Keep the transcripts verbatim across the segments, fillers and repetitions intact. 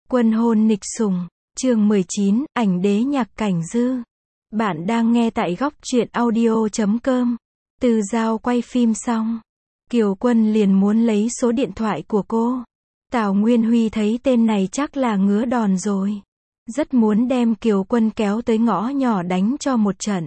Quân hôn nịch sủng, chương mười chín, ảnh đế nhạc cảnh dư. Bạn đang nghe tại góc truyện audio chấm com. Từ Dao quay phim xong, Kiều Quân liền muốn lấy số điện thoại của cô. Tào Nguyên Huy thấy tên này chắc là ngứa đòn rồi. Rất muốn đem Kiều Quân kéo tới ngõ nhỏ đánh cho một trận.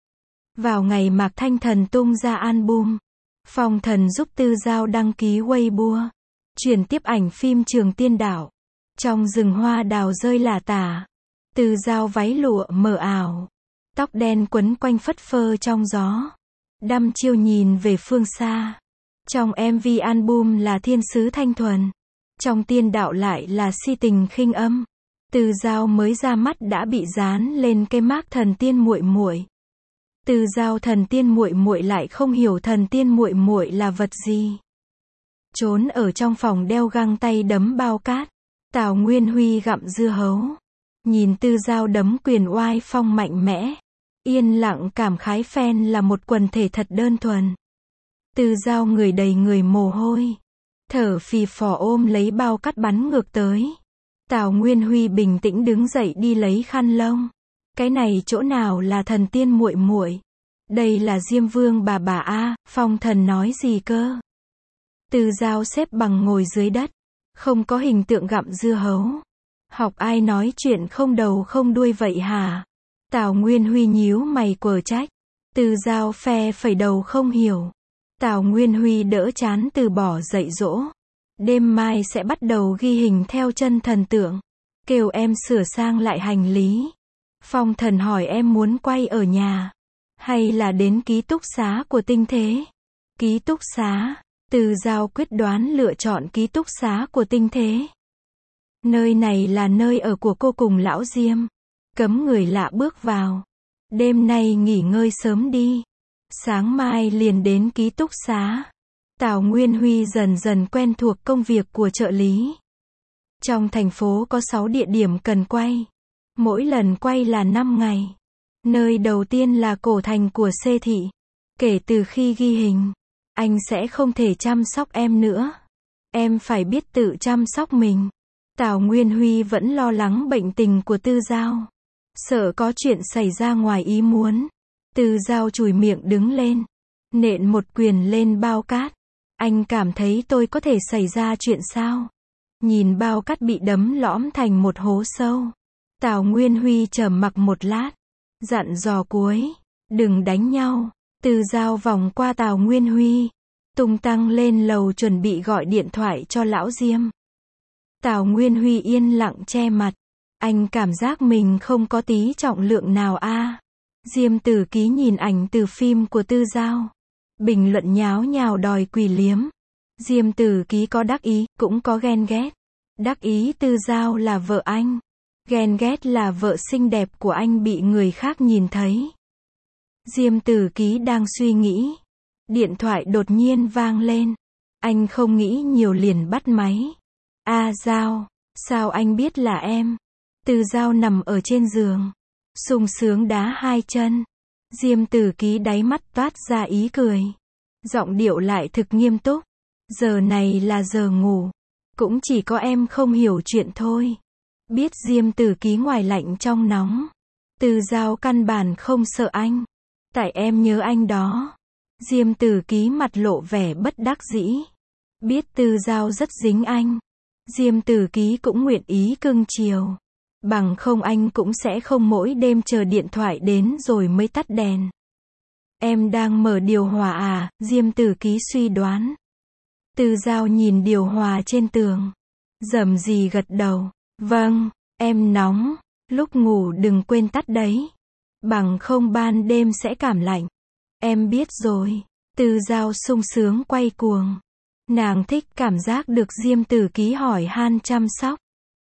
Vào ngày Mạc Thanh Thần tung ra album, Phong Thần giúp Từ Dao đăng ký Weibo, chuyển tiếp ảnh phim Trường Tiên Đảo. Trong rừng hoa đào rơi lả tả, Từ Dao váy lụa mờ ảo, tóc đen quấn quanh phất phơ trong gió, đăm chiêu nhìn về phương xa. Trong em vê album là thiên sứ thanh thuần, trong tiên đạo lại là si tình khinh âm. Từ Dao mới ra mắt đã bị dán lên cái mác thần tiên muội muội. Từ Dao thần tiên muội muội lại không hiểu thần tiên muội muội là vật gì. Trốn ở trong phòng đeo găng tay đấm bao cát. Tào Nguyên Huy gặm dưa hấu, nhìn Từ Dao đấm quyền oai phong mạnh mẽ, yên lặng cảm khái fan là một quần thể thật đơn thuần. Từ Dao người đầy người mồ hôi, thở phì phò ôm lấy bao cát bắn ngược tới. Tào Nguyên Huy bình tĩnh đứng dậy đi lấy khăn lông. Cái này chỗ nào là thần tiên muội muội, đây là Diêm Vương bà bà a. Phong Thần nói gì cơ? Từ Dao xếp bằng ngồi dưới đất, không có hình tượng gặm dưa hấu. Học ai nói chuyện không đầu không đuôi vậy hả? Tào Nguyên Huy nhíu mày quở trách. Từ Dao phe phẩy đầu không hiểu. Tào Nguyên Huy đỡ chán từ bỏ dạy dỗ. Đêm mai sẽ bắt đầu ghi hình theo chân thần tượng. Kêu em sửa sang lại hành lý. Phong Thần hỏi em muốn quay ở nhà, hay là đến ký túc xá của Tinh Thế? Ký túc xá. Từ Dao quyết đoán lựa chọn ký túc xá của Tinh Thế. Nơi này là nơi ở của cô cùng lão Diêm. Cấm người lạ bước vào. Đêm nay nghỉ ngơi sớm đi. Sáng mai liền đến ký túc xá. Tào Nguyên Huy dần dần quen thuộc công việc của trợ lý. Trong thành phố có sáu địa điểm cần quay. Mỗi lần quay là năm ngày. Nơi đầu tiên là cổ thành của Xê Thị. Kể từ khi ghi hình, anh sẽ không thể chăm sóc em nữa. Em phải biết tự chăm sóc mình. Tào Nguyên Huy vẫn lo lắng bệnh tình của Từ Dao, sợ có chuyện xảy ra ngoài ý muốn. Từ Dao chùi miệng đứng lên, nện một quyền lên bao cát. Anh cảm thấy tôi có thể xảy ra chuyện sao? Nhìn bao cát bị đấm lõm thành một hố sâu, Tào Nguyên Huy trầm mặc một lát, dặn dò cuối, đừng đánh nhau. Từ Dao vòng qua Tào Nguyên Huy, tung tăng lên lầu chuẩn bị gọi điện thoại cho lão Diêm. Tào Nguyên Huy yên lặng che mặt. Anh cảm giác mình không có tí trọng lượng nào a. À. Diêm Tử Ký nhìn ảnh từ phim của Từ Dao, bình luận nháo nhào đòi quỳ liếm. Diêm Tử Ký có đắc ý, cũng có ghen ghét. Đắc ý Từ Dao là vợ anh, ghen ghét là vợ xinh đẹp của anh bị người khác nhìn thấy. Diêm Tử Ký đang suy nghĩ, điện thoại đột nhiên vang lên. Anh không nghĩ nhiều liền bắt máy. A à, Dao, sao anh biết là em? Từ Dao nằm ở trên giường, sung sướng đá hai chân. Diêm Tử Ký đáy mắt toát ra ý cười, giọng điệu lại thực nghiêm túc. Giờ này là giờ ngủ, cũng chỉ có em không hiểu chuyện thôi. Biết Diêm Tử Ký ngoài lạnh trong nóng, Từ Dao căn bản không sợ anh. Tại em nhớ anh đó. Diêm Tử Ký mặt lộ vẻ bất đắc dĩ. Biết Từ Dao rất dính anh, Diêm Tử Ký cũng nguyện ý cưng chiều. Bằng không anh cũng sẽ không mỗi đêm chờ điện thoại đến rồi mới tắt đèn. Em đang mở điều hòa à? Diêm Tử Ký suy đoán. Từ Dao nhìn điều hòa trên tường, rầm rì gật đầu. Vâng, em nóng, lúc ngủ đừng quên tắt đấy. Bằng không ban đêm sẽ cảm lạnh. Em biết rồi. Từ Dao sung sướng quay cuồng. Nàng thích cảm giác được Diêm Tử Ký hỏi han chăm sóc.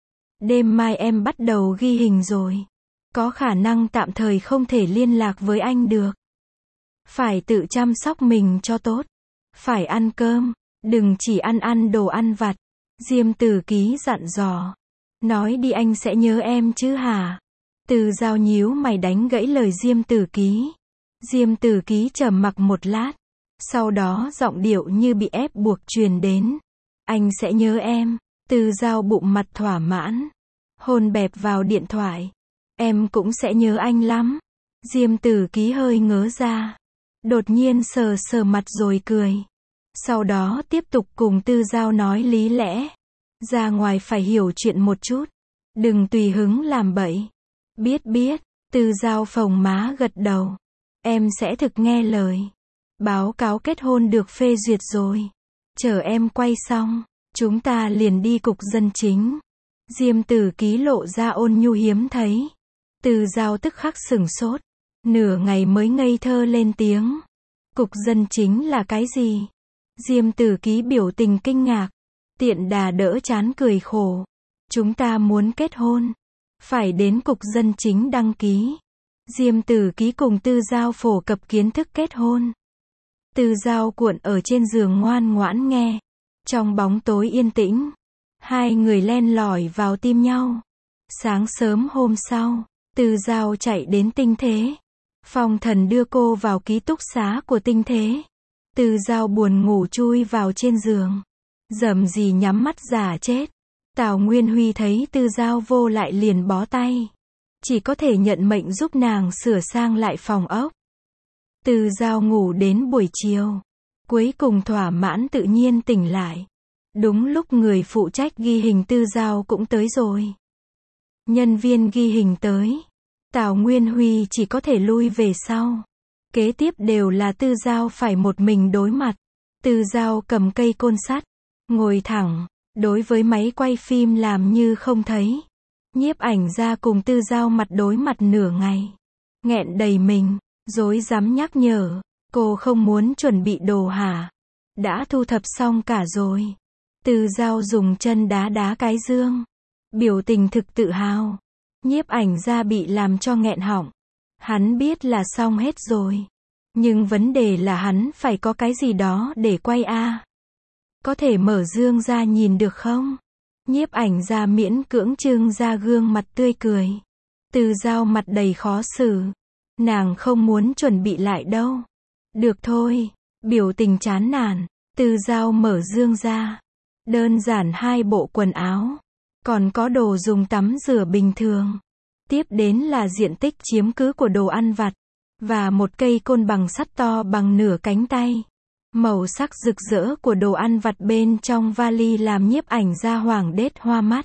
Đêm mai em bắt đầu ghi hình rồi. Có khả năng tạm thời không thể liên lạc với anh được. Phải tự chăm sóc mình cho tốt. Phải ăn cơm, đừng chỉ ăn ăn đồ ăn vặt. Diêm Tử Ký dặn dò. Nói đi anh sẽ nhớ em chứ hả? Từ Dao nhíu mày đánh gãy lời Diêm Tử Ký. Diêm Tử Ký trầm mặc một lát, sau đó giọng điệu như bị ép buộc truyền đến. Anh sẽ nhớ em. Từ Dao bụng mặt thỏa mãn. hôn bẹp vào điện thoại. Em cũng sẽ nhớ anh lắm. Diêm Tử Ký hơi ngớ ra. Đột nhiên sờ sờ mặt rồi cười. Sau đó tiếp tục cùng Tư Giao nói lý lẽ. Ra ngoài phải hiểu chuyện một chút. Đừng tùy hứng làm bậy. Biết biết, Tư Giao phồng má gật đầu. Em sẽ thực nghe lời. Báo cáo kết hôn được phê duyệt rồi. Chờ em quay xong, chúng ta liền đi cục dân chính. Diêm Tử Ký lộ ra ôn nhu hiếm thấy. Tư Giao tức khắc sửng sốt. Nửa ngày mới ngây thơ lên tiếng. Cục dân chính là cái gì? Diêm Tử Ký biểu tình kinh ngạc. Tiện đà đỡ chán cười khổ. Chúng ta muốn kết hôn. Phải đến cục dân chính đăng ký. Diêm Tử Ký cùng Tư Giao phổ cập kiến thức kết hôn. Tư Giao cuộn ở trên giường ngoan ngoãn nghe. Trong bóng tối yên tĩnh, hai người len lỏi vào tim nhau. Sáng sớm hôm sau, Tư Giao chạy đến Tinh Thế. Phong Thần đưa cô vào ký túc xá của Tinh Thế. Tư Giao buồn ngủ chui vào trên giường. Dầm gì nhắm mắt giả chết. Tào Nguyên Huy thấy Tư Giao vô lại liền bó tay. Chỉ có thể nhận mệnh giúp nàng sửa sang lại phòng ốc. Tư Giao ngủ đến buổi chiều. Cuối cùng thỏa mãn tự nhiên tỉnh lại. Đúng lúc người phụ trách ghi hình Tư Giao cũng tới rồi. Nhân viên ghi hình tới. Tào Nguyên Huy chỉ có thể lui về sau. Kế tiếp đều là Tư Giao phải một mình đối mặt. Tư Giao cầm cây côn sắt. Ngồi thẳng. Đối với máy quay phim làm như không thấy. Nhiếp ảnh ra cùng Tư Giao mặt đối mặt nửa ngày. Nghẹn đầy mình. Rối rắm nhắc nhở. Cô không muốn chuẩn bị đồ hả? Đã thu thập xong cả rồi. Tư Giao dùng chân đá đá cái dương. Biểu tình thực tự hào. Nhiếp ảnh ra bị làm cho nghẹn họng. Hắn biết là xong hết rồi. Nhưng vấn đề là hắn phải có cái gì đó để quay a. Có thể mở dương ra nhìn được không? Nhiếp ảnh ra miễn cưỡng trưng ra gương mặt tươi cười. Tư Giao mặt đầy khó xử. Nàng không muốn chuẩn bị lại đâu. Được thôi. Biểu tình chán nản. Tư Giao mở dương ra. Đơn giản hai bộ quần áo. Còn có đồ dùng tắm rửa bình thường. Tiếp đến là diện tích chiếm cứ của đồ ăn vặt. Và một cây côn bằng sắt to bằng nửa cánh tay. Màu sắc rực rỡ của đồ ăn vặt bên trong vali làm nhiếp ảnh ra hoảng đết hoa mắt.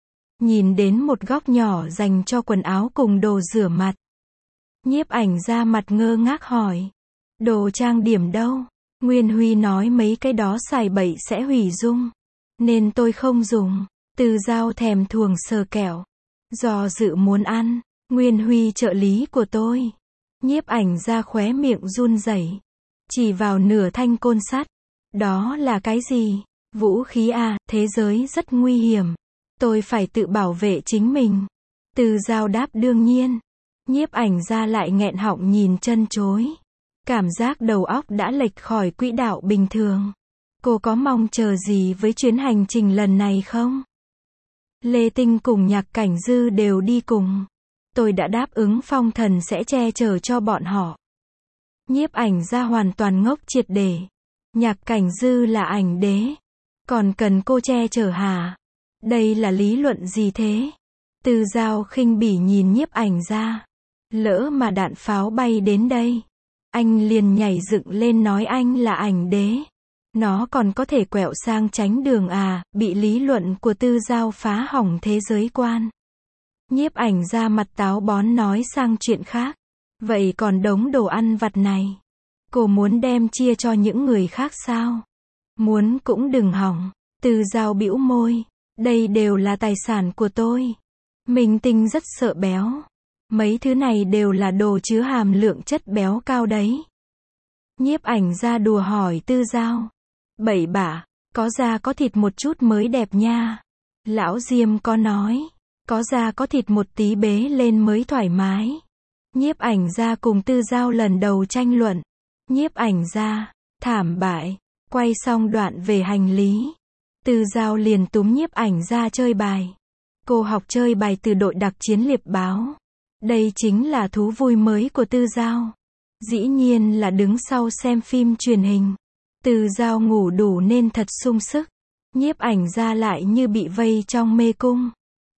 Nhìn đến một góc nhỏ dành cho quần áo cùng đồ rửa mặt. Nhiếp ảnh ra mặt ngơ ngác hỏi. Đồ trang điểm đâu? Nguyên Huy nói mấy cái đó xài bậy sẽ hủy dung. Nên tôi không dùng. Tư Giao thèm thuồng sờ kẹo. Do dự muốn ăn. Nguyên Huy trợ lý của tôi. Nhiếp ảnh ra khóe miệng run rẩy. Chỉ vào nửa thanh côn sắt. Đó là cái gì? Vũ khí à, thế giới rất nguy hiểm. Tôi phải tự bảo vệ chính mình. Tư Giao đáp đương nhiên. Nhiếp ảnh ra lại nghẹn họng nhìn chân chối. Cảm giác đầu óc đã lệch khỏi quỹ đạo bình thường. Cô có mong chờ gì với chuyến hành trình lần này không? Lê Tinh cùng Nhạc Cảnh Dư đều đi cùng. Tôi đã đáp ứng Phong Thần sẽ che chở cho bọn họ. Nhiếp ảnh ra hoàn toàn ngốc triệt để. Nhạc Cảnh Dư là ảnh đế. Còn cần cô che chở hả? Đây là lý luận gì thế? Tư Giao khinh bỉ nhìn nhiếp ảnh ra. Lỡ mà đạn pháo bay đến đây. Anh liền nhảy dựng lên nói anh là ảnh đế. Nó còn có thể quẹo sang tránh đường à, bị lý luận của Tư Giao phá hỏng thế giới quan. Nhiếp ảnh ra mặt táo bón nói sang chuyện khác. Vậy còn đống đồ ăn vặt này. Cô muốn đem chia cho những người khác sao? Muốn cũng đừng hỏng. Tư Giao bĩu môi. Đây đều là tài sản của tôi. Minh Tinh rất sợ béo. Mấy thứ này đều là đồ chứa hàm lượng chất béo cao đấy. Nhiếp ảnh ra đùa hỏi Tư Giao. Bậy bạ, có da có thịt một chút mới đẹp nha. Lão Diêm có nói. Có da có thịt một tí bế lên mới thoải mái. Nhiếp ảnh ra cùng Tư Giao lần đầu tranh luận. Nhiếp ảnh ra, thảm bại. Quay xong đoạn về hành lý. Tư Giao liền túm nhiếp ảnh ra chơi bài. Cô học chơi bài từ đội đặc chiến liệp báo. Đây chính là thú vui mới của Tư Giao. Dĩ nhiên là đứng sau xem phim truyền hình. Tư Giao ngủ đủ nên thật sung sức. Nhiếp ảnh ra lại như bị vây trong mê cung.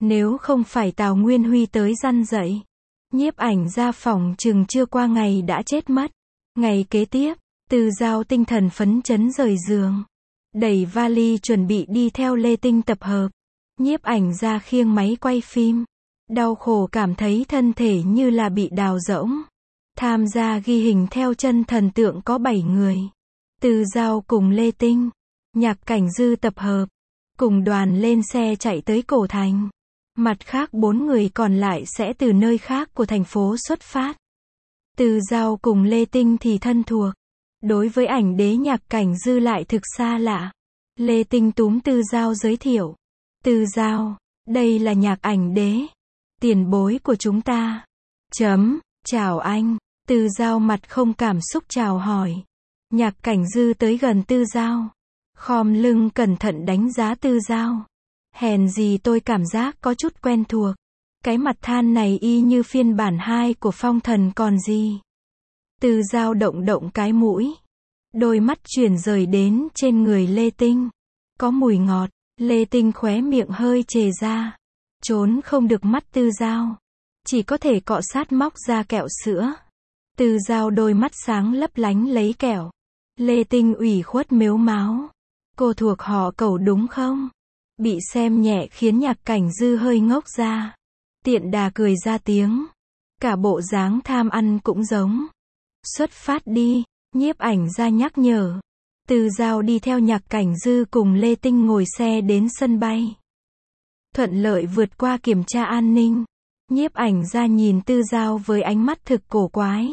Nếu không phải Tào Nguyên Huy tới răn dạy, nhiếp ảnh gia phòng chừng chưa qua ngày đã chết mất. Ngày kế tiếp, Tư Giao tinh thần phấn chấn rời giường, đẩy vali chuẩn bị đi theo Lê Tinh tập hợp. Nhiếp ảnh gia khiêng máy quay phim, đau khổ cảm thấy thân thể như là bị đào rỗng. Tham gia ghi hình theo chân thần tượng có bảy người. Tư Giao cùng Lê Tinh, Nhạc Cảnh Dư tập hợp, cùng đoàn lên xe chạy tới Cổ Thành. Mặt khác bốn người còn lại sẽ từ nơi khác của thành phố xuất phát. Tư Giao cùng Lê Tinh thì thân thuộc. Đối với ảnh đế Nhạc Cảnh Dư lại thực xa lạ. Lê Tinh túm Tư Giao giới thiệu. Tư Giao, đây là Nhạc ảnh đế, tiền bối của chúng ta. Chấm, chào anh. Tư Giao mặt không cảm xúc chào hỏi. Nhạc Cảnh Dư tới gần Tư Giao, khom lưng cẩn thận đánh giá Tư Giao. Hèn gì tôi cảm giác có chút quen thuộc. Cái mặt than này y như phiên bản hai của Phong Thần còn gì. Tư Giao động động cái mũi. Đôi mắt chuyển rời đến trên người Lê Tinh. Có mùi ngọt. Lê Tinh khóe miệng hơi chề ra. Trốn không được mắt Tư Giao. Chỉ có thể cọ sát móc ra kẹo sữa. Tư Giao đôi mắt sáng lấp lánh lấy kẹo. Lê Tinh ủy khuất mếu máo. Cô thuộc họ Cẩu đúng không? Bị xem nhẹ khiến Nhạc Cảnh Dư hơi ngốc ra. Tiện đà cười ra tiếng. Cả bộ dáng tham ăn cũng giống. Xuất phát đi, nhiếp ảnh gia nhắc nhở. Tư Giao đi theo Nhạc Cảnh Dư cùng Lê Tinh ngồi xe đến sân bay. Thuận lợi vượt qua kiểm tra an ninh. Nhiếp ảnh gia nhìn Tư Giao với ánh mắt thực cổ quái.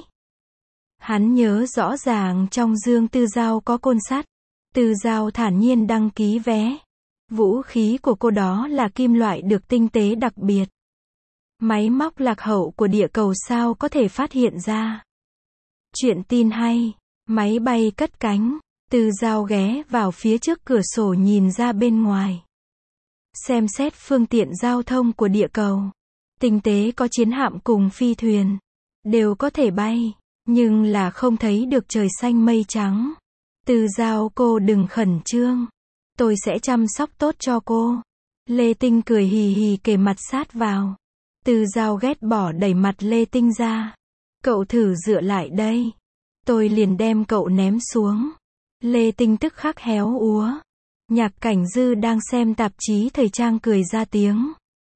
Hắn nhớ rõ ràng trong dương Tư Giao có côn sắt. Tư Giao thản nhiên đăng ký vé. Vũ khí của cô đó là kim loại được tinh tế đặc biệt. Máy móc lạc hậu của địa cầu sao có thể phát hiện ra. Chuyện tin hay. Máy bay cất cánh. Tư Giao ghé vào phía trước cửa sổ nhìn ra bên ngoài. Xem xét phương tiện giao thông của địa cầu. Tinh tế có chiến hạm cùng phi thuyền. Đều có thể bay. Nhưng là không thấy được trời xanh mây trắng. Tư Giao cô đừng khẩn trương. Tôi sẽ chăm sóc tốt cho cô. Lê Tinh cười hì hì kề mặt sát vào. Tư Giao ghét bỏ đẩy mặt Lê Tinh ra. Cậu thử dựa lại đây. Tôi liền đem cậu ném xuống. Lê Tinh tức khắc héo úa. Nhạc Cảnh Dư đang xem tạp chí thời trang cười ra tiếng.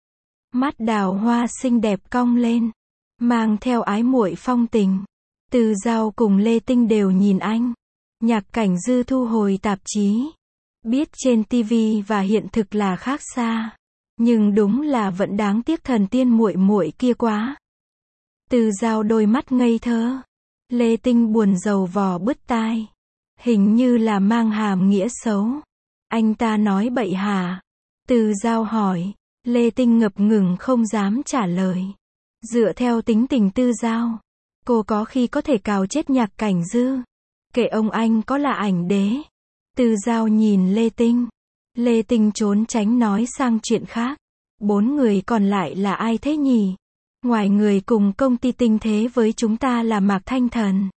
Mắt đào hoa xinh đẹp cong lên. Mang theo ái muội phong tình. Tư Giao cùng Lê Tinh đều nhìn anh. Nhạc Cảnh Dư thu hồi tạp chí. Biết trên ti vi và hiện thực là khác xa. Nhưng đúng là vẫn đáng tiếc thần tiên muội muội kia quá. Tư Giao đôi mắt ngây thơ. Lê Tinh buồn rầu vò bứt tai. Hình như là mang hàm nghĩa xấu. Anh ta nói bậy hả? Tư Giao hỏi. Lê Tinh ngập ngừng không dám trả lời. Dựa theo tính tình Tư Giao, cô có khi có thể cào chết Nhạc Cảnh Dư. Kệ ông anh có là ảnh đế. Tư Giao nhìn Lê Tinh. Lê Tinh trốn tránh nói sang chuyện khác. Bốn người còn lại là ai thế nhỉ? Ngoài người cùng công ty tinh thế với chúng ta là Mạc Thanh Thần.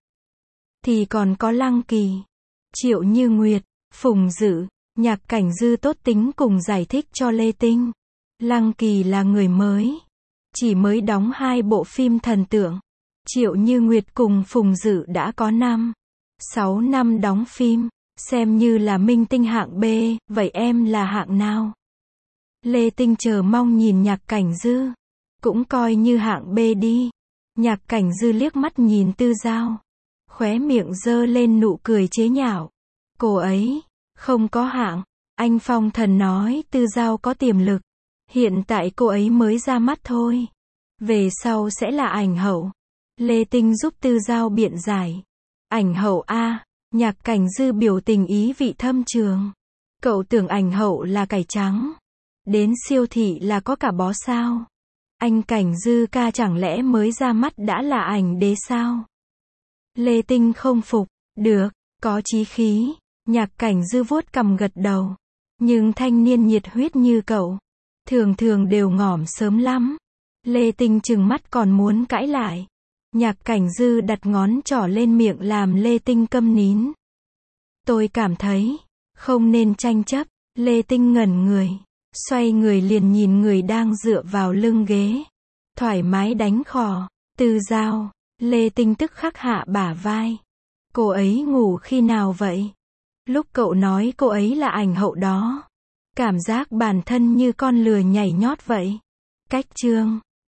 Thì còn có Lăng Kỳ, Triệu Như Nguyệt, Phùng Dữ. Nhạc Cảnh Dư tốt tính cùng giải thích cho Lê Tinh. Lăng Kỳ là người mới. Chỉ mới đóng hai bộ phim thần tượng. Triệu Như Nguyệt cùng Phùng Dữ đã có năm, sáu năm đóng phim. Xem như là minh tinh hạng B, vậy em là hạng nào? Lê Tinh chờ mong nhìn Nhạc Cảnh Dư. Cũng coi như hạng B đi. Nhạc Cảnh Dư liếc mắt nhìn Tư Giao. Khóe miệng giơ lên nụ cười chế nhạo. Cô ấy, không có hạng. Anh Phong Thần nói Tư Giao có tiềm lực. Hiện tại cô ấy mới ra mắt thôi. Về sau sẽ là ảnh hậu. Lê Tinh giúp Tư Giao biện giải. Ảnh hậu A. Nhạc Cảnh Dư biểu tình ý vị thâm trường. Cậu tưởng ảnh hậu là cải trắng. Đến siêu thị là có cả bó sao. Anh Cảnh Dư ca chẳng lẽ mới ra mắt đã là ảnh đế sao? Lê Tinh không phục. Được, có chí khí. Nhạc Cảnh Dư vuốt cằm gật đầu. Nhưng thanh niên nhiệt huyết như cậu, thường thường đều ngỏm sớm lắm. Lê Tinh trừng mắt còn muốn cãi lại. Nhạc Cảnh Dư đặt ngón trỏ lên miệng làm Lê Tinh câm nín. Tôi cảm thấy, không nên tranh chấp. Lê Tinh ngẩn người. Xoay người liền nhìn người đang dựa vào lưng ghế. Thoải mái đánh khò. Từ Dao. Lê Tinh tức khắc hạ bả vai. Cô ấy ngủ khi nào vậy? Lúc cậu nói cô ấy là ảnh hậu đó. Cảm giác bản thân như con lừa nhảy nhót vậy. Cách chương.